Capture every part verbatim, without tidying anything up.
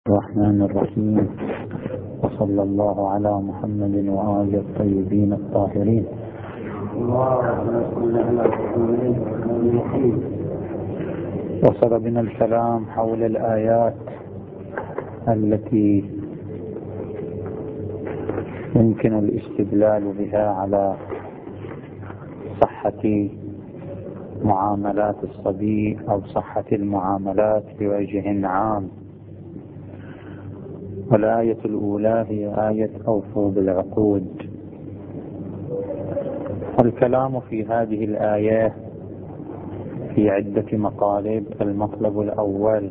الرحمن الرحيم، وصلى الله على محمد وآله الطيبين الطاهرين. وصل بنا الكلام حول الآيات التي يمكن الاستدلال بها على صحة معاملات الصبي أو صحة المعاملات بوجه عام. والآية الأولى هي آية أوفوا بالعقود. والكلام في هذه الآية في عدة مطالب. المطلب الأول: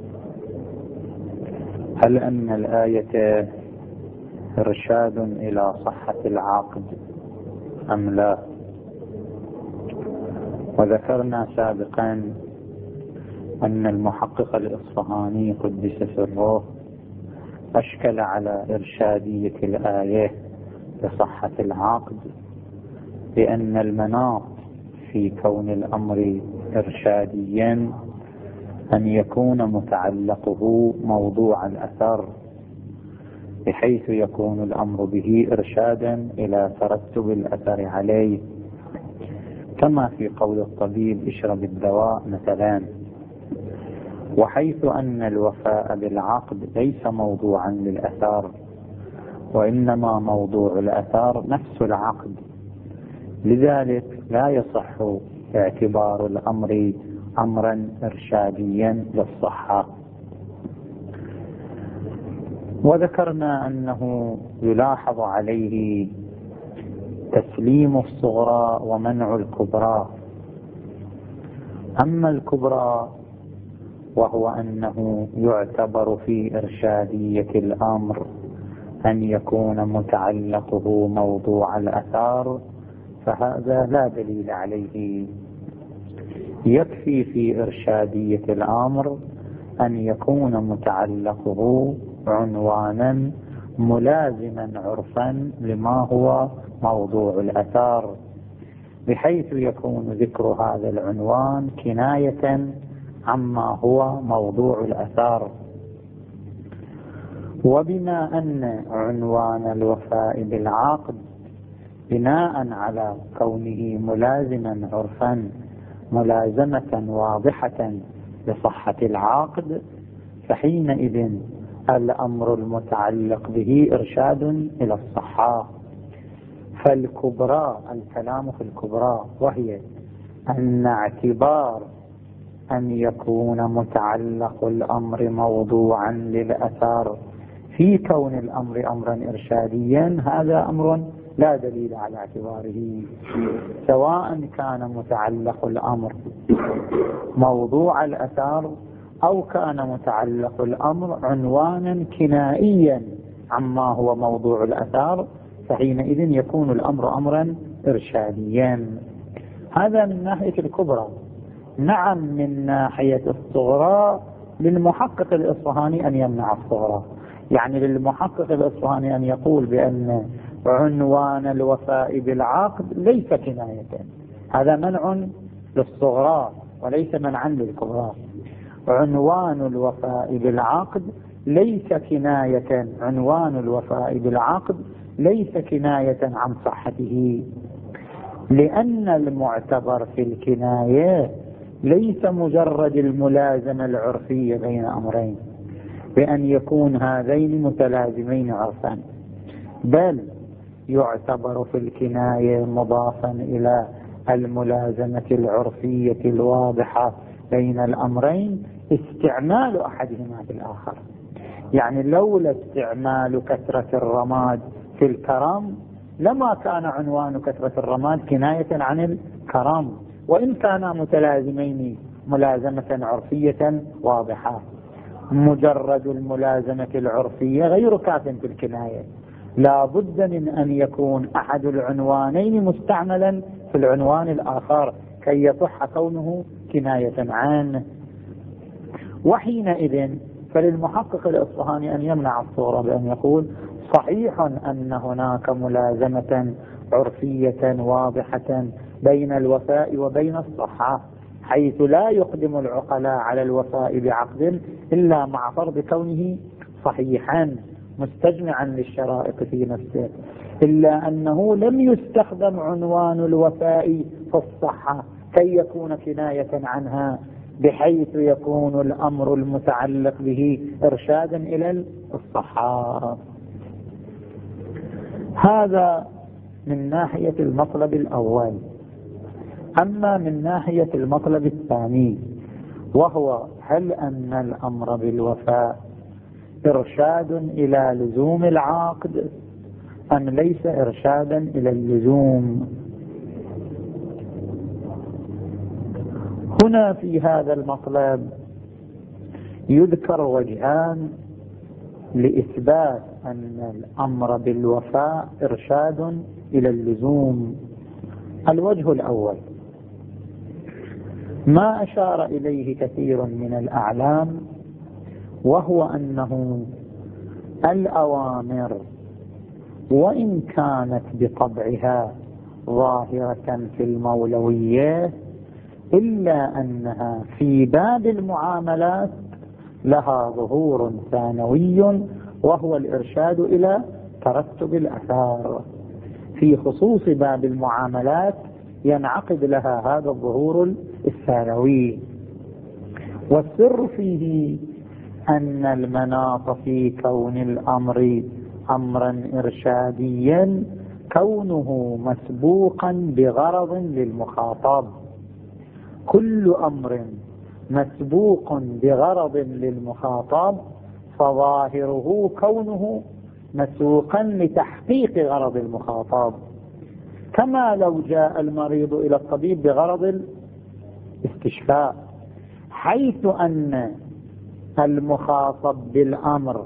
هل أن الآية إرشاد إلى صحة العقد أم لا؟ وذكرنا سابقا أن المحقق الإصفهاني قدس سره أشكل على إرشادية الآية لصحة العقد، لأن المناط في كون الأمر إرشاديا أن يكون متعلقه موضوع الأثر، بحيث يكون الأمر به إرشادا إلى ترتب الأثر عليه، كما في قول الطبيب اشرب الدواء مثلا. وحيث أن الوفاء بالعقد ليس موضوعا للأثار، وإنما موضوع الأثار نفس العقد، لذلك لا يصح اعتبار الأمر أمرا إرشاديا للصحة. وذكرنا أنه يلاحظ عليه تسليم الصغرى ومنع الكبرى. أما الكبرى وهو أنه يعتبر في إرشادية الأمر أن يكون متعلقه موضوع الأثار، فهذا لا دليل عليه. يكفي في إرشادية الأمر أن يكون متعلقه عنوانا ملازما عرفا لما هو موضوع الأثار، بحيث يكون ذكر هذا العنوان كناية عما هو موضوع الأثار. وبما أن عنوان الوفاء بالعقد بناء على كونه ملازما عرفا ملازمة واضحة لصحة العقد، فحينئذ الأمر المتعلق به إرشاد إلى الصحة. فالكبرى، الكلام في الكبرى، وهي أن اعتبار أن يكون متعلق الأمر موضوعا للأثار في كون الأمر أمرا إرشاديا، هذا أمر لا دليل على اعتباره، سواء كان متعلق الأمر موضوع الأثار أو كان متعلق الأمر عنوانا كنائيا عما هو موضوع الأثار، فحينئذ يكون الأمر أمرا إرشاديا. هذا من ناحية الكبرى. نعم، من ناحية الصغرى للمحقق الإصفهاني أن يمنع الصغرى، يعني للمحقق الإصفهاني أن يقول بأن عنوان الوفاء بالعقد ليس كناية، هذا منع للصغرى وليس منعا للكبرى. عنوان الوفاء بالعقد ليس كناية، عنوان الوفاء بالعقد ليس كناية عن صحته، لأن المعتبر في الكناية ليس مجرد الملازمة العرفية بين أمرين بأن يكون هذين متلازمين عرفا، بل يعتبر في الكناية مضافا إلى الملازمة العرفية الواضحة بين الأمرين استعمال أحدهما في الآخر. يعني لولا استعمال كثرة الرماد في الكرم لما كان عنوان كثرة الرماد كناية عن الكرم، وإن كانا متلازمين ملازمة عرفية واضحة. مجرد الملازمة العرفية غير كاف في الكناية، لا بد من أن يكون أحد العنوانين مستعملا في العنوان الآخر كي يصح كونه كناية عنه. وحينئذ فللمحقق الإصفهاني أن يمنع الصورة بأن يقول صحيح أن هناك ملازمة عرفية واضحة بين الوفاء وبين الصحة، حيث لا يقدم العقلاء على الوفاء بعقد إلا مع فرض كونه صحيحا مستجمعا للشرائط في نفسه، إلا أنه لم يستخدم عنوان الوفاء في الصحة كي يكون كناية عنها، بحيث يكون الأمر المتعلق به إرشادا إلى الصحة. هذا من ناحية المطلب الأول. أما من ناحية المطلب الثاني، وهو هل أن الأمر بالوفاء إرشاد إلى لزوم العقد أم ليس إرشادا إلى اللزوم؟ هنا في هذا المطلب يذكر وجهان لإثبات أن الأمر بالوفاء إرشاد إلى اللزوم. الوجه الأول ما أشار إليه كثير من الأعلام، وهو أنه الأوامر وإن كانت بطبعها ظاهرة في المولوية إلا أنها في باب المعاملات لها ظهور ثانوي، وهو الإرشاد إلى ترتب الأثار. في خصوص باب المعاملات ينعقد لها هذا الظهور الثانوي، والسر فيه أن المناط في كون الأمر أمرا إرشاديا كونه مسبوقا بغرض للمخاطب. كل أمر مسبوق بغرض للمخاطب فظاهره كونه مسوقا لتحقيق غرض المخاطب، كما لو جاء المريض إلى الطبيب بغرض الاستشفاء، حيث أن المخاطب بالأمر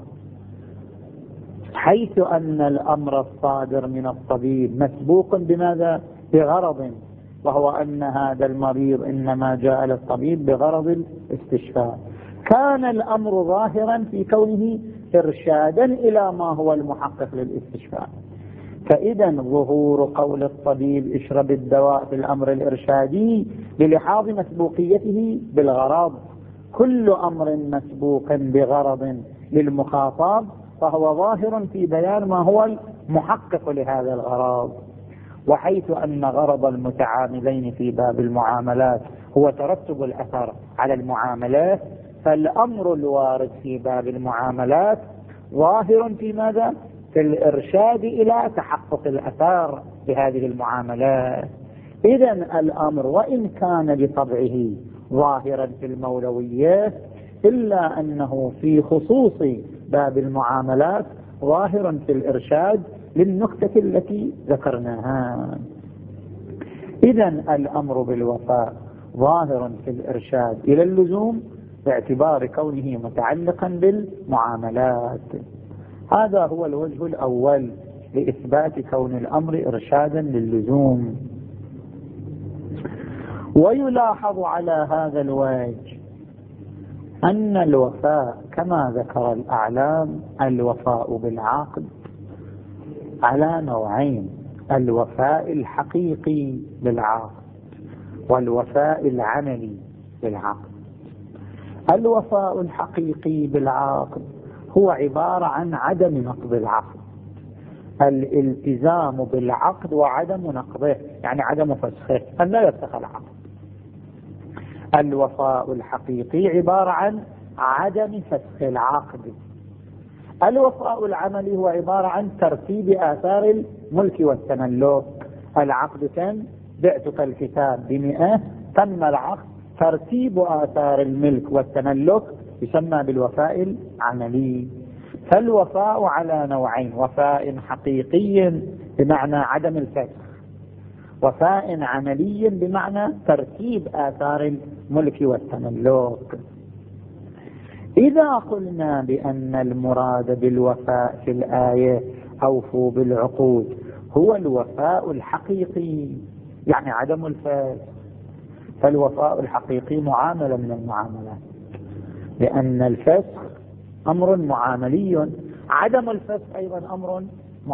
حيث أن الأمر الصادر من الطبيب مسبوق بماذا؟ بغرض، وهو أن هذا المريض إنما جاء للطبيب بغرض الاستشفاء. كان الأمر ظاهرا في كونه إرشادا إلى ما هو المحقق للاستشفاء. فإذا ظهور قول الطبيب اشرب الدواء في الأمر الإرشادي للحاظ مسبوقيته بالغرض. كل أمر مسبوق بغرض للمخاطب فهو ظاهر في بيان ما هو المحقق لهذا الغرض. وحيث أن غرض المتعاملين في باب المعاملات هو ترتب الأثر على المعاملات، فالأمر الوارد في باب المعاملات ظاهر في ماذا؟ في الإرشاد إلى تحقق الأثار بهذه المعاملات. إذن الأمر وإن كان بطبعه ظاهرا في المولويات إلا أنه في خصوص باب المعاملات ظاهر في الإرشاد للنقطة التي ذكرناها. إذن الأمر بالوفاء ظاهر في الإرشاد إلى اللزوم باعتبار كونه متعلقا بالمعاملات. هذا هو الوجه الأول لإثبات كون الأمر إرشادا للزوم. ويلاحظ على هذا الوجه أن الوفاء كما ذكر الأعلام الوفاء بالعقد على نوعين: الوفاء الحقيقي بالعقد والوفاء العملي بالعقد. الوفاء الحقيقي بالعقد هو عبارة عن عدم نقض العقد، الالتزام بالعقد وعدم نقضه، يعني عدم فسخه، أن لا يفسخ العقد. الوفاء الحقيقي عبارة عن عدم فسخ العقد. الوفاء العملي هو عبارة عن ترتيب آثار الملك والتملك. العقد كان بعتك الكتاب بمئة، تم العقد، ترتيب آثار الملك والتملك يسمى بالوفاء العملي. فالوفاء على نوعين: وفاء حقيقي بمعنى عدم الفسخ، وفاء عملي بمعنى ترتيب آثار الملك والتملك. إذا قلنا بأن المراد بالوفاء في الآية أوفوا بالعقود هو الوفاء الحقيقي يعني عدم الفسخ، فالوفاء الحقيقي معاملة من المعاملات، لأن الفسخ أمر معاملي، عدم الفسخ أيضا أمر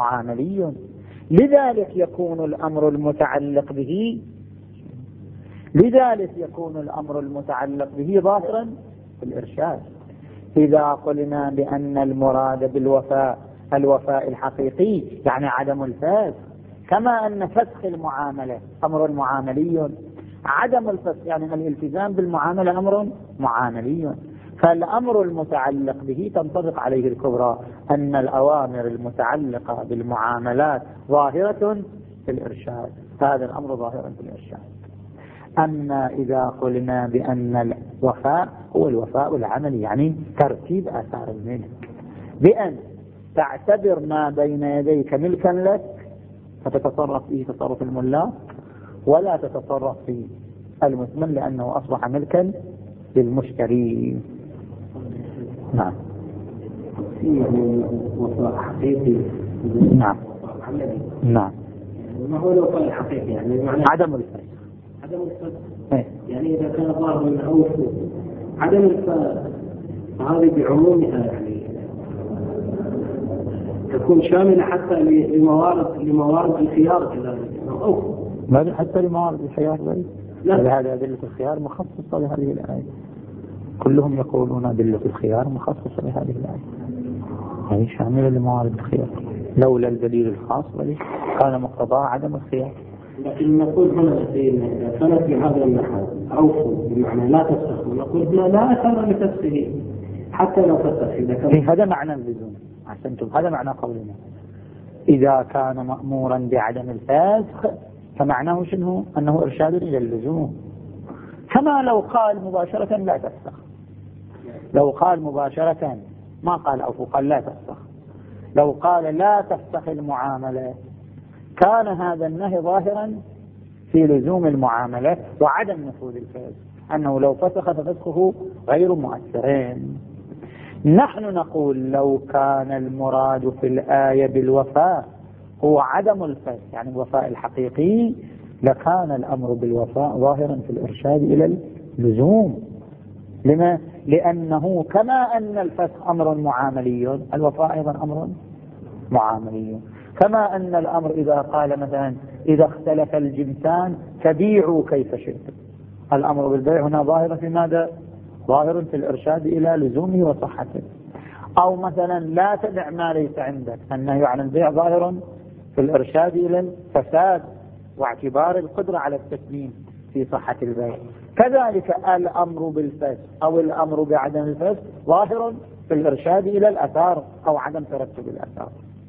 معاملي. لذلك يكون الأمر المتعلق به لذلك يكون الأمر المتعلق به ظاهرا في الإرشاد. إذا قلنا بأن المراد بالوفاء الوفاء الحقيقي يعني عدم الفسخ، كما أن فسخ المعاملة أمر معاملي، عدم الفسخ يعني الالتزام بالمعاملة أمر معاملي، فالأمر المتعلق به تنطبق عليه الكبرى، أن الأوامر المتعلقة بالمعاملات ظاهرة في الإرشاد، هذا الأمر ظاهر في الإرشاد. أما إذا قلنا بأن الوفاء هو الوفاء العملي يعني ترتيب آثار الملك، بأن تعتبر ما بين يديك ملكا لك فتتصرف فيه تصرف الملاك، ولا تتصرف فيه المثمن لأنه أصبح ملكا للمشتري. نعم. وفاء حقيقي. نعم. نعم. ما هو الوفاء الحقيقي؟ يعني معناه عدم الفسخ. عدم الفسخ. يعني إذا كان ظاهر من أوفو عدم الفسخ هذه بعمومها يعني تكون شاملة حتى لموارد لموارد الخيار كذلك أوفو. ما حتى لموارد الخيار بل هذا أدلة الخيار مخصصة لهذه الآية، كلهم يقولون أدلة الخيار مخصصة لهذه الآية، هي شاملة لموارد الخيار، لولا الدليل الخاص بل كان مقتضى عدم الخيار. لكن نقول هنا إذا كانت بهذا النحو أوفو بمعنى لا تفسخ، نقول هنا لا أثر لتفسخه حتى لو فسخ. إذا كان هذا معنى اللزوم، أحسنتم، هذا معنى قولنا إذا كان مأمورا بعدم الفسخ فمعناه شنو؟ أنه إرشاد إلى اللزوم، كما لو قال مباشرة لا تفسخ، لو قال مباشرة ما قال أوفو قال لا تفسخ، لو قال لا تفسخ المعاملة كان هذا النهي ظاهرا في لزوم المعاملة وعدم نفوذ الفسخ، أنه لو فسخ ففسخه غير مؤثرين. نحن نقول لو كان المراد في الآية بالوفاء هو عدم الفسخ يعني الوفاء الحقيقي لكان الأمر بالوفاء ظاهرا في الإرشاد إلى اللزوم. لما؟ لأنه كما أن الفسخ أمر معاملي الوفاء أيضا أمر معاملي، كما أن الأمر إذا قال مثلا إذا اختلف الجنسان فبيعوا كيف شئتم، الأمر بالبيع هنا ظاهر في ماذا؟ ظاهر في الإرشاد إلى لزومه وصحته. أو مثلا لا تبع ما ليس عندك، النهي عن البيع ظاهر في الإرشاد إلى الفساد واعتبار القدرة على التسليم في صحة البيع. كذلك الأمر بالفسق أو الأمر بعدم الفسق ظاهر في الإرشاد إلى الأثار أو عدم ترتب الأثار.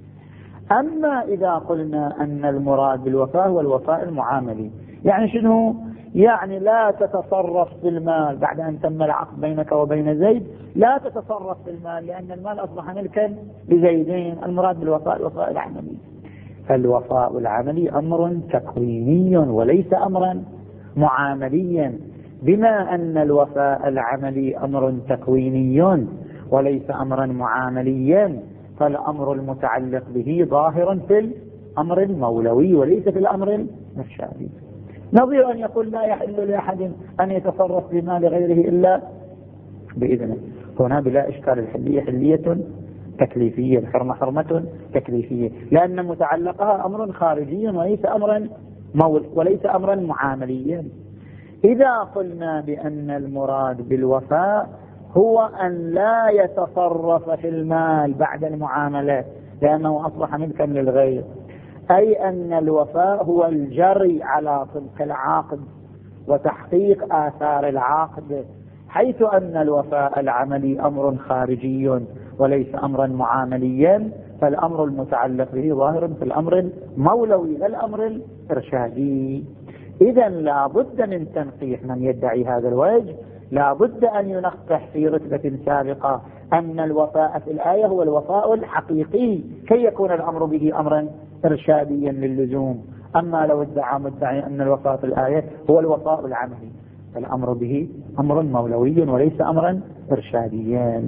أما إذا قلنا أن المراد بالوفاء هو الوفاء المعاملي، يعني شنو؟ يعني لا تتصرف في المال بعد أن تم العقد بينك وبين زيد، لا تتصرف في المال لأن المال أصبح ملكا لزيدين. المراد بالوفاء الوفاء العملي، فالوفاء العملي أمر تكويني وليس أمرا معامليا، بما أن الوفاء العملي أمر تكويني وليس أمرا معامليا فالأمر المتعلق به ظاهر في الأمر المولوي وليس في الأمر الإرشادي. نظير أن يقول لا يحل لأحد أن يتصرف بمال غيره إلا بإذنه، هنا بلا إشكال الحلية حلية تكليفية، الحرمة حرمة تكليفية، لأن متعلقها أمر خارجي وليس أمرا مول وليس أمرا معامليا. إذا قلنا بأن المراد بالوفاء هو أن لا يتصرف في المال بعد المعاملة لأنه أصبح ملكا للغير، أي أن الوفاء هو الجري على طبق العقد وتحقيق آثار العقد، حيث أن الوفاء العملي أمر خارجي وليس أمرا معامليا فالأمر المتعلق به ظاهر في الأمر المولوي لا الأمر الإرشادي. إذن لا بد من تنقيح من يدعي هذا الوجه، لا بد أن ينقح في رتبة سابقة أن الوفاء في الآية هو الوفاء الحقيقي كي يكون الأمر به أمرا إرشاديا للزوم. أما لو ادعى مدعي أن الوفاء في الآية هو الوفاء العملي فالأمر به أمر مولوي وليس أمرا إرشاديا.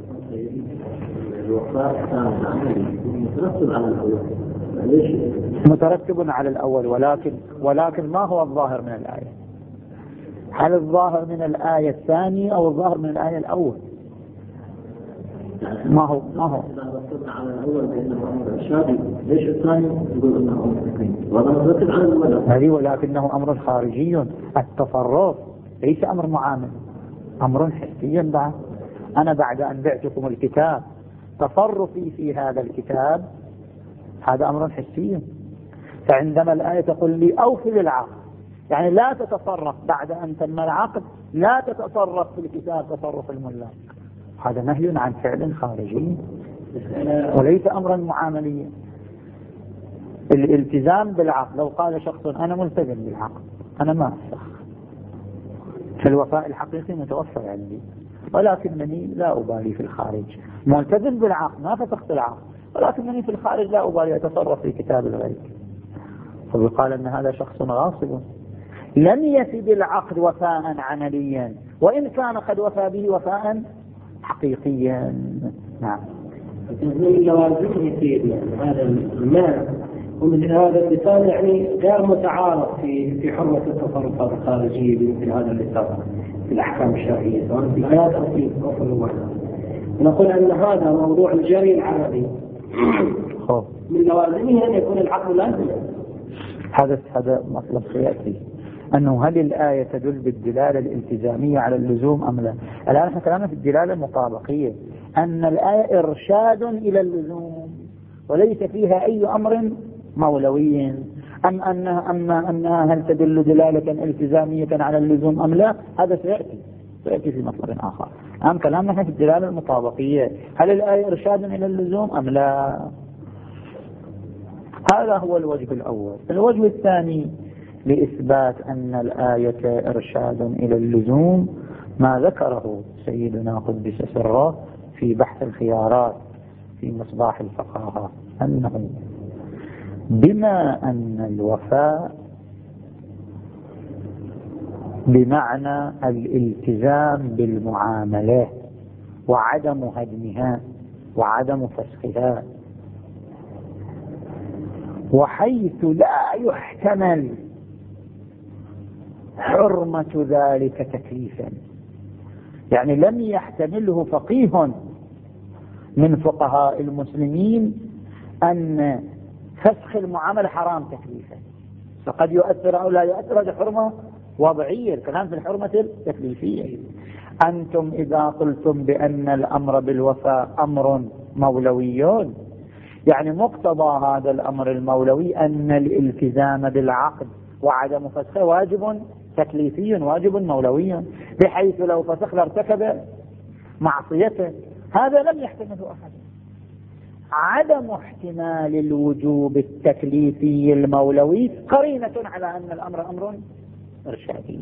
مترتب على الأول، ولكن ولكن ما هو الظاهر من الآية؟ هل الظاهر من الآية الثانية أو الظاهر من الآية الأول؟ ما هو ما هو إذا ركزنا على الأول بأنه أمر إرشادي، ليش الثاني يقول أنه أمر تكويني؟ وهذا نركز على الأول. هذه ولكنه أمر خارجي. التصرف ليس أمر معامل، أمر حسي بعد. أنا بعد أن بعتكم الكتاب تصرفي في هذا الكتاب هذا أمر حسي. فعندما الآية تقول لي أوفي بالعقد، يعني لا تتصرف بعد أن تم العقد، لا تتصرف في الكتاب تصرف الملاك، هذا نهي عن فعل خارجي وليس أمرا معامليا. الالتزام بالعقد، لو قال شخص أنا ملتزم بالعقد أنا ما أفسخ، فالوفاء الحقيقي متوفر عندي، ولكنني لا أبالي في الخارج. ملتزم بالعقد ما فسخت العقد، ولكنني في الخارج لا أبالي أتصرف في كتاب الغير، فيقال أن هذا شخص غاصب لم يفي بالعقد وفاء عمليا، وإن كان قد وفى به وفاء حقيقيا. نعم. من لوازمه في هذا المال ومن هذا اللسان يعني غير متعارف في في حرمة التصرفات الخارجية بمثل هذا اللسان في الأحكام الشرعية سواء في الآيات أو في أصل الوحي. نقول أن هذا موضوع الجري العملي من لوازمه أن يكون العقل لازم. هذا هذا مطلب سيأتي أنه هل الآية تدل بالدلالة الالتزامية على اللزوم أم لا؟ الآن نحن كلامنا في الدلالة المطابقية، أن الآية إرشاد إلى اللزوم وليس فيها أي أمر مولوي. أم أنها, أما أنها هل تدل دلالة التزامية على اللزوم أم لا؟ هذا سيأتي سيأتي في مطلب آخر. أم كلامنا نحن في الدلالة المطابقية، هل الآية إرشاد إلى اللزوم أم لا؟ هذا هو الوجه الأول. الوجه الثاني لإثبات أن الآية إرشاد إلى اللزوم ما ذكره سيدنا قدس سره في بحث الخيارات في مصباح الفقاهة، أنه بما أن الوفاء بمعنى الالتزام بالمعاملات وعدم هدمها وعدم فسخها، وحيث لا يحتمل حرمة ذلك تكليفا، يعني لم يحتمله فقيه من فقهاء المسلمين أن فسخ المعاملة حرام تكليفا، فقد يؤثر أو لا يؤثر، هذه حرمة وضعية، الكلام في الحرمة التكليفية. أنتم إذا قلتم بأن الأمر بالوفاء أمر مولوي، يعني مقتضى هذا الأمر المولوي أن الالتزام بالعقد وعدم فسخه واجب تكليفي واجب مولوي، بحيث لو فسخ لارتكب معصيته، هذا لم يحتمله أحد. عدم احتمال الوجوب التكليفي المولوي قرينة على أن الأمر أمر إرشادي،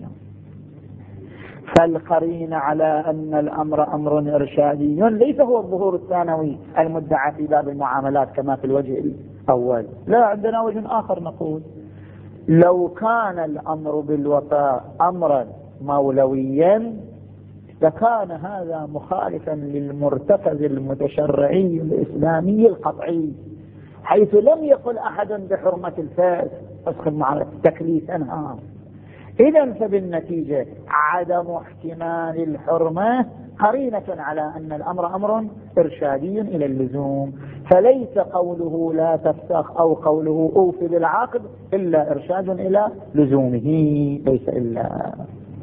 فالقرينة على أن الأمر أمر إرشادي ليس هو الظهور الثانوي المدعى في باب المعاملات كما في الوجه الأول، لا، عندنا وجه آخر نقول لو كان الأمر بالوفاء أمرا مولويا لكان هذا مخالفا للمرتكز المتشرعي الإسلامي القطعي، حيث لم يقل أحد بحرمة الفاسق فسخ المعاملات تكليفا. إذن فبالنتيجة عدم احتمال الحرمة قرينة على أن الأمر أمر إرشادي إلى اللزوم، فليس قوله لا تفسخ أو قوله أوفي بالعقد إلا إرشاد إلى لزومه، ليس إلا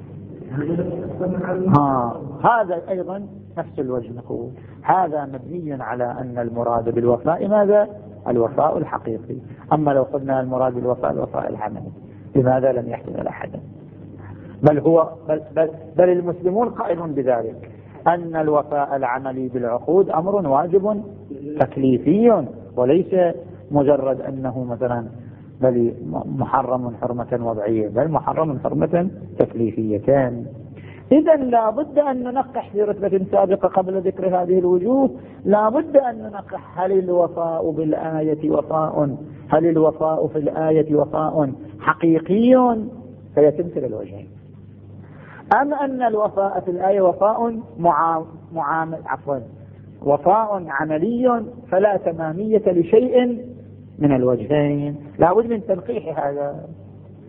ها. هذا أيضا نفس الوجه نقول هذا مبني على أن المراد بالوفاء ماذا؟ الوفاء الحقيقي. أما لو قلنا المراد بالوفاء الوفاء العملي، لماذا لم يحتمل أحدا؟ بل هو بل, بل, بل المسلمون قائلون بذلك، أن الوفاء العملي بالعقود أمر واجب تكليفي وليس مجرد أنه مثلا بل محرم حرمة وضعية، بل محرم حرمة تكليفية. إذن لا بد أن ننقح في رتبة سابقة قبل ذكر هذه الوجوه، لا بد أن ننقح هل الوفاء بالآية وفاء هل الوفاء في الآية وفاء حقيقي فيتمثل الوجهين، أم أن الوفاء في الآية وفاء معامل عفوا وفاء عملي فلا تمامية لشيء من الوجهين. لا بد من تنقيح هذا.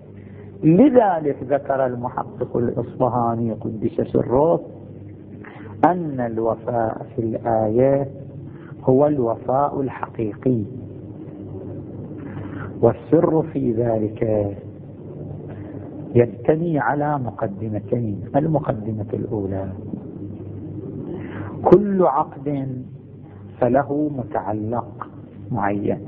لذلك ذكر المحقق الإصفهاني قدس سره أن الوفاء في الآية هو الوفاء الحقيقي، والسر في ذلك يبتني على مقدمتين. المقدمة الأولى: كل عقد فله متعلق معين،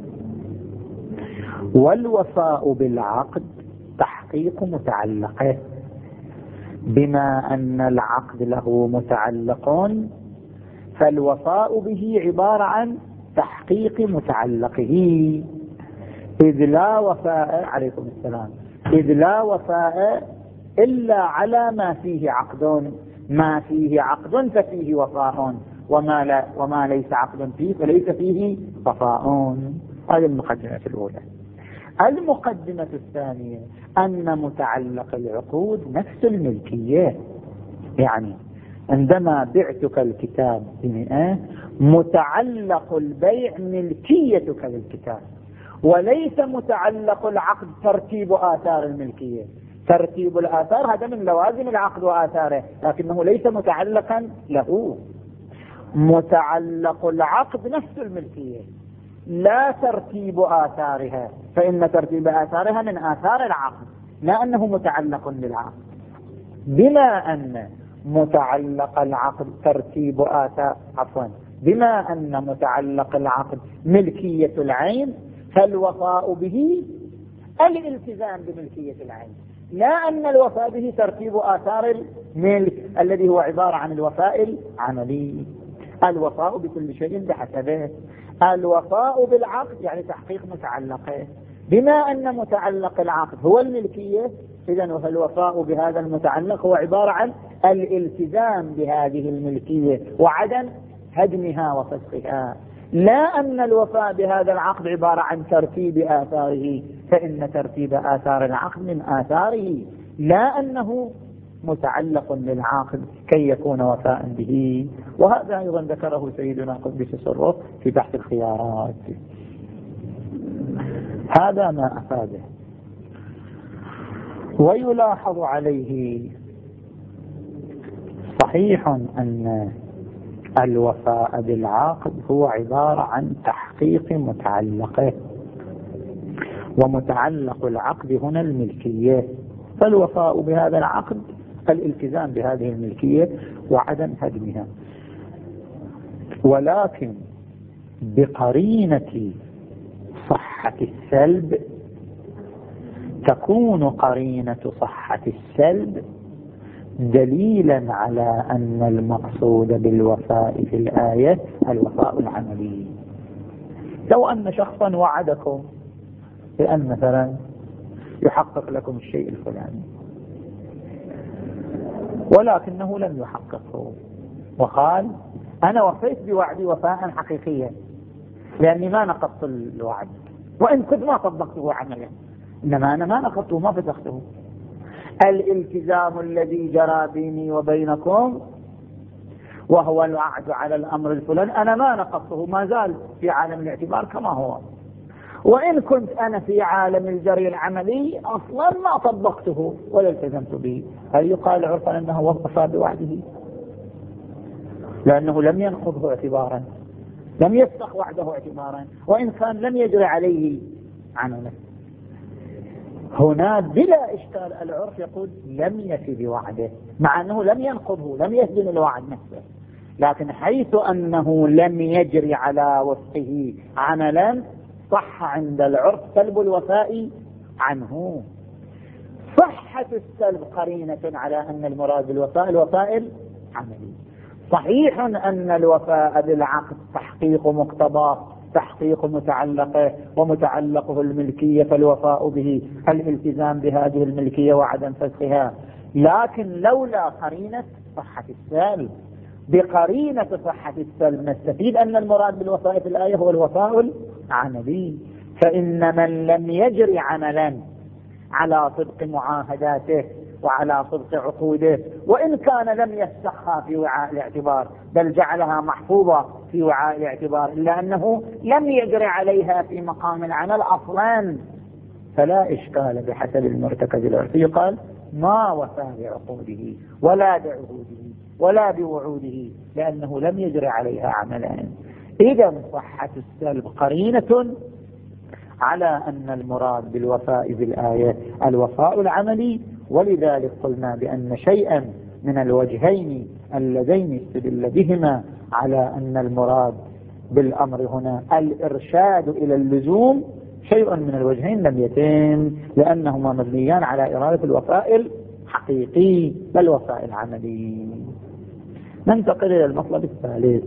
والوفاء بالعقد تحقيق متعلقه. بما أن العقد له متعلق فالوفاء به عبارة عن تحقيق متعلقه، إذ لا وفاء عليكم السلام إذ لا وفاء إلا على ما فيه عقد، ما فيه عقد ففيه وفاء، وما, لا وما ليس عقد فيه فليس فيه وفاء. هذه المقدمة الأولى. المقدمة الثانية أن متعلق العقود نفس الملكية، يعني عندما بعتك الكتاب بمئة متعلق البيع ملكيتك للكتاب، وليس متعلق العقد ترتيب آثار الملكية. ترتيب الآثار هذا من لوازم العقد وآثاره، لكنه ليس متعلقا له. متعلق العقد نفس الملكية لا ترتيب آثارها، فإن ترتيب آثارها من آثار العقد، لا أنه متعلق بالعقد. بما أن متعلق العقد ترتيب آثار عفوا بما أن متعلق العقد ملكية العين، فالوفاء به الالتزام بملكية العين، لا أن الوفاء به ترتيب آثار الملك الذي هو عبارة عن الوفاء العملي. الوفاء بكل شيء بحسبه. الوفاء بالعقد يعني تحقيق متعلقه. بما أن متعلق العقد هو الملكية، إذن الوفاء بهذا المتعلق هو عبارة عن الالتزام بهذه الملكية وعدم هدمها وفسخها، لا أن الوفاء بهذا العقد عبارة عن ترتيب آثاره، فإن ترتيب آثار العقد من آثاره، لا أنه متعلق بالعقد كي يكون وفاء به. وهذا أيضا ذكره سيدنا قدس سره في بحث الخيارات. هذا ما أفاده. ويلاحظ عليه: صحيح أن الوفاء بالعقد هو عبارة عن تحقيق متعلقه، ومتعلق العقد هنا الملكية، فالوفاء بهذا العقد الالتزام بهذه الملكية وعدم هدمها. ولكن بقرينة صحة السلب تكون قرينة صحة السلب دليلا على أن المقصود بالوفاء في الآية الوفاء العملي. لو أن شخصا وعدكم بأن مثلا يحقق لكم الشيء الفلاني، ولكنه لم يحققه، وقال: أنا وفيت بوعدي وفاء حقيقيا لأني ما نقضت الوعد، وإن كنت ما طبقته عملا، إنما أنا ما نقضته ما فسخته. الالتزام الذي جرى بيني وبينكم وهو الوعد على الأمر الفلاني أنا ما نقضته، ما زال في عالم الاعتبار كما هو، وإن كنت أنا في عالم الجري العملي أصلا ما طبقته ولا التزمت به. هل يقال عرفا أنه وفى بوعده؟ لأنه لم ينقضه اعتبارا، لم يفسخ وعده اعتبارا، وإن كان لم يجري عليه عملا. هنا بلا إشكال العرف يقول لم يفي بوعده، مع أنه لم ينقضه، لم يهدم الوعد نفسه، لكن حيث أنه لم يجري على وفقه عملا صح عند العرف سلب الوفاء عنه. صحة السلب قرينة على أن المراد بالوفاء الوفاء العملي. صحيح أن الوفاء بالعقد تحقيق مقتضاه، تحقيق متعلقه، ومتعلقه الملكية، فالوفاء به الالتزام بهذه الملكية وعدم فسخها، لكن لولا قرينة صحة السلب. بقرينة صحة السلب نستفيد أن المراد بالوفاء في الآية هو الوفاء العملي، فإن من لم يجري عملا على صدق معاهداته وعلى صدق عقوده، وإن كان لم يفسخها في وعاء الاعتبار بل جعلها محفوظة في وعاء الاعتبار، إلا أنه لم يجري عليها في مقام العمل أصلا، فلا إشكال بحسب المرتكز العرفي قال ما وفى بعقوده ولا بعهوده، ولا بوعوده لأنه لم يجري عليها عملا. إذا صحة السلب قرينة على أن المراد بالوفاء بالآية الوفاء العملي، ولذلك قلنا بأن شيئا من الوجهين اللذين استدل بهما على أن المراد بالأمر هنا الإرشاد إلى اللزوم، شيء من الوجهين لم يتم لأنهما مبنيان على إرادة الوفاء الحقيقي بل الوفاء العملي. ننتقل إلى المطلب الثالث.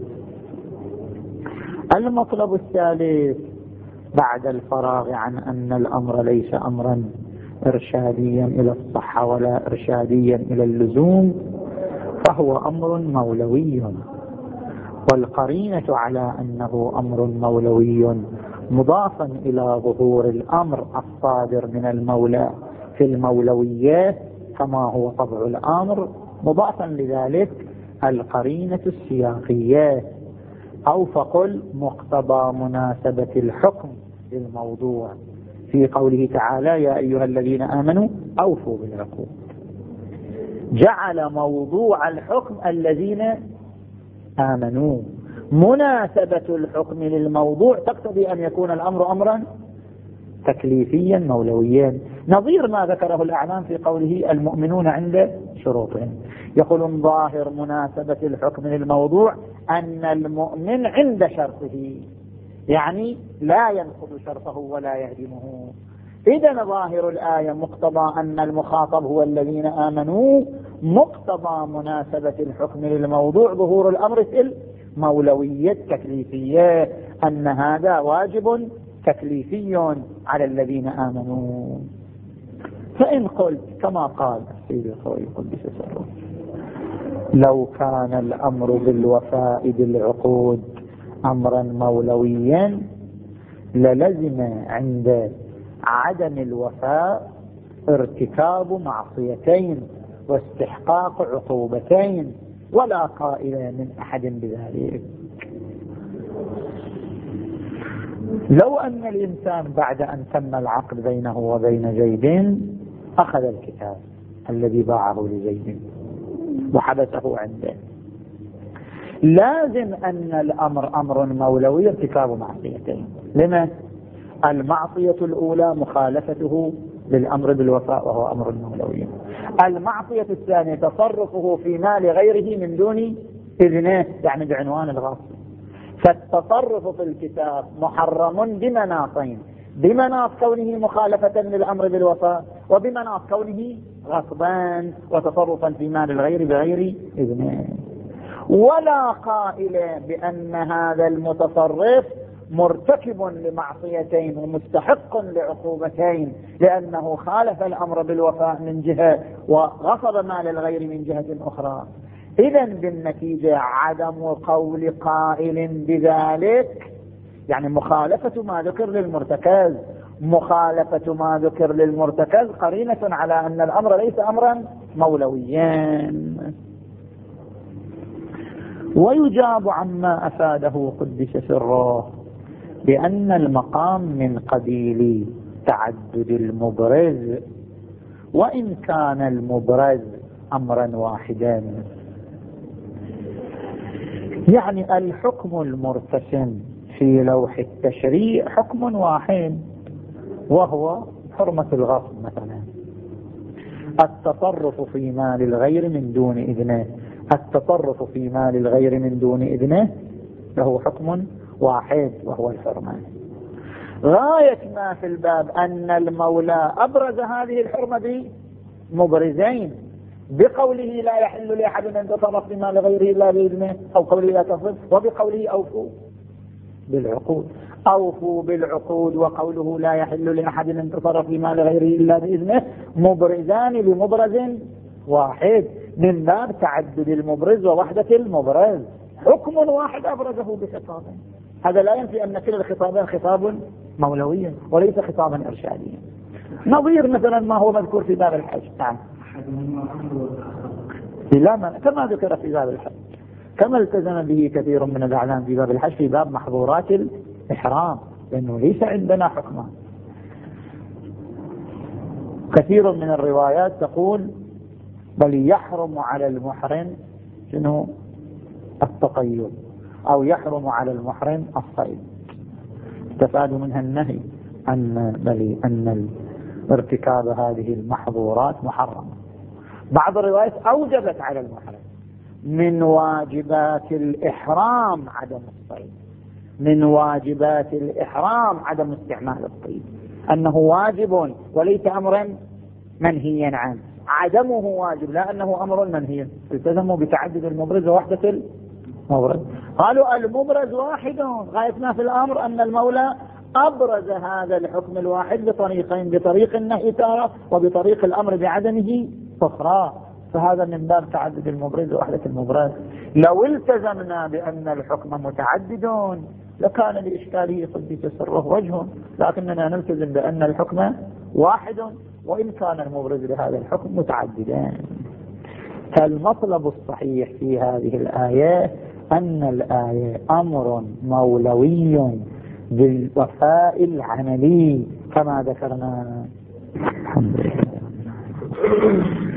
المطلب الثالث بعد الفراغ عن أن الأمر ليس أمرا إرشاديا إلى الصحة ولا إرشاديا إلى اللزوم، فهو أمر مولوي، والقرينة على أنه أمر مولوي مضافا إلى ظهور الأمر الصادر من المولى في المولويات كما هو طبع الأمر، مضافا لذلك القرينة السياقية أو فقل مقتضى مناسبة الحكم للموضوع في قوله تعالى يا أيها الذين آمنوا أوفوا بالعقود، جعل موضوع الحكم الذين آمنوا. مناسبة الحكم للموضوع تقتضي أن يكون الأمر أمرا تكليفيا مولويا، نظير ما ذكره الأعلام في قوله المؤمنون عند شروطهم. يقولون ظاهر مناسبة الحكم للموضوع أن المؤمن عند شرطه، يعني لا ينقض شرطه ولا يهدمه. إذن ظاهر الآية مقتضى أن المخاطب هو الذين آمنوا، مقتضى مناسبة الحكم للموضوع ظهور الأمر في المولوية التكليفية، أن هذا واجب تكليفي على الذين آمنوا. فإن قلت كما قال السيد الخوئي قدس سره لو كان الأمر بالوفاء بالعقود أمرا مولويا للزم عند عدم الوفاء ارتكاب معصيتين واستحقاق عقوبتين، ولا قائل من أحد بذلك. لو أن الإنسان بعد أن تم العقد بينه وبين زيد أخذ الكتاب الذي باعه لزيد وحبسه عنده، لازم أن الأمر أمر مولوي ارتكاب معصيتين. لما؟ المعصية الأولى مخالفته للأمر بالوفاء وهو أمر مولوي، المعصية الثانية تصرفه في مال غيره من دون إذنه يعني بعنوان الغصب. فالتصرف في الكتاب محرم بمناطين، بمناط كونه مخالفة للأمر بالوفاء، وبمناط كونه غصبا وتصرفا في مال الغير بغير إذنه. ولا قائل بأن هذا المتصرف مرتكب لمعصيتين ومستحق لعقوبتين لأنه خالف الأمر بالوفاء من جهة وغصب مال الغير من جهة أخرى. إذن بالنتيجة عدم قول قائل بذلك يعني مخالفة ما ذكر للمرتكز، مخالفة ما ذكر للمرتكز قرينة على أن الأمر ليس أمرا مولويا. ويجاب عما أفاده قدس سره بأن المقام من قبيل تعدد المبرز، وإن كان المبرز أمرا واحدا، يعني الحكم المرتسم في لوح التشريع حكم واحد وهو حرمة الغصب مثلا، التصرف في مال الغير من دون إذنه، التصرف في مال الغير من دون إذنه له حكم واحد وهو الحرمة. غاية ما في الباب أن المولى أبرز هذه الحرمة بمبرزين، بقوله لا يحل لأحد أن يتصرف في مال غيره إلا بإذنه، أو قوله لا تصرف، وبقوله أوفوا بالعقود. أوفوا بالعقود وقوله لا يحل لأحد أن يتصرف في مال غيره إلا بإذنه مبرزان لمبرز واحد من باب تعدد المبرز ووحدة المبرز، حكم واحد أبرزه بخطاب. هذا لا ينفي أن كل الخطابين خطاب مولوي وليس خطابا إرشاديا. نظير مثلا ما هو مذكور في باب الحج. نعم كما ذكر في باب الحج، كما التزم به كثير من الأعلام في باب الحج في باب محظورات الإحرام، لأنه ليس عندنا حكما. كثير من الروايات تقول بل يحرم على المحرم شنو التقيد، أو يحرم على المحرم الصيد. استفادوا منها النهي أن بل أن ارتكاب هذه المحظورات محرمة. بعض الروايات أوجبت على المحرم من واجبات الإحرام عدم الصيد، من واجبات الإحرام عدم استعمال الطيب، أنه واجب وليس أمرا منهيا عنه، عدمه واجب لا أنه أمر منهي. التزموا بتعدد المبرز ووحدة المبرز. قالوا المبرز واحد، غايتنا في الأمر أن المولى أبرز هذا الحكم الواحد بطريقين، بطريق النهي تارة وبطريق الأمر بعدمه أخرى، فهذا من باب تعدد المبرز ووحدة المبرز. لو التزمنا بأن الحكم متعدد لكان لإشكاله قدس سره وجه، لكننا نلتزم بأن الحكم واحد وإن كان المبرز لهذا الحكم متعددا. فالمطلب الصحيح في هذه الآية أن الآية أمر مولوي بالوفاء العملي كما ذكرنا. الحمد لله.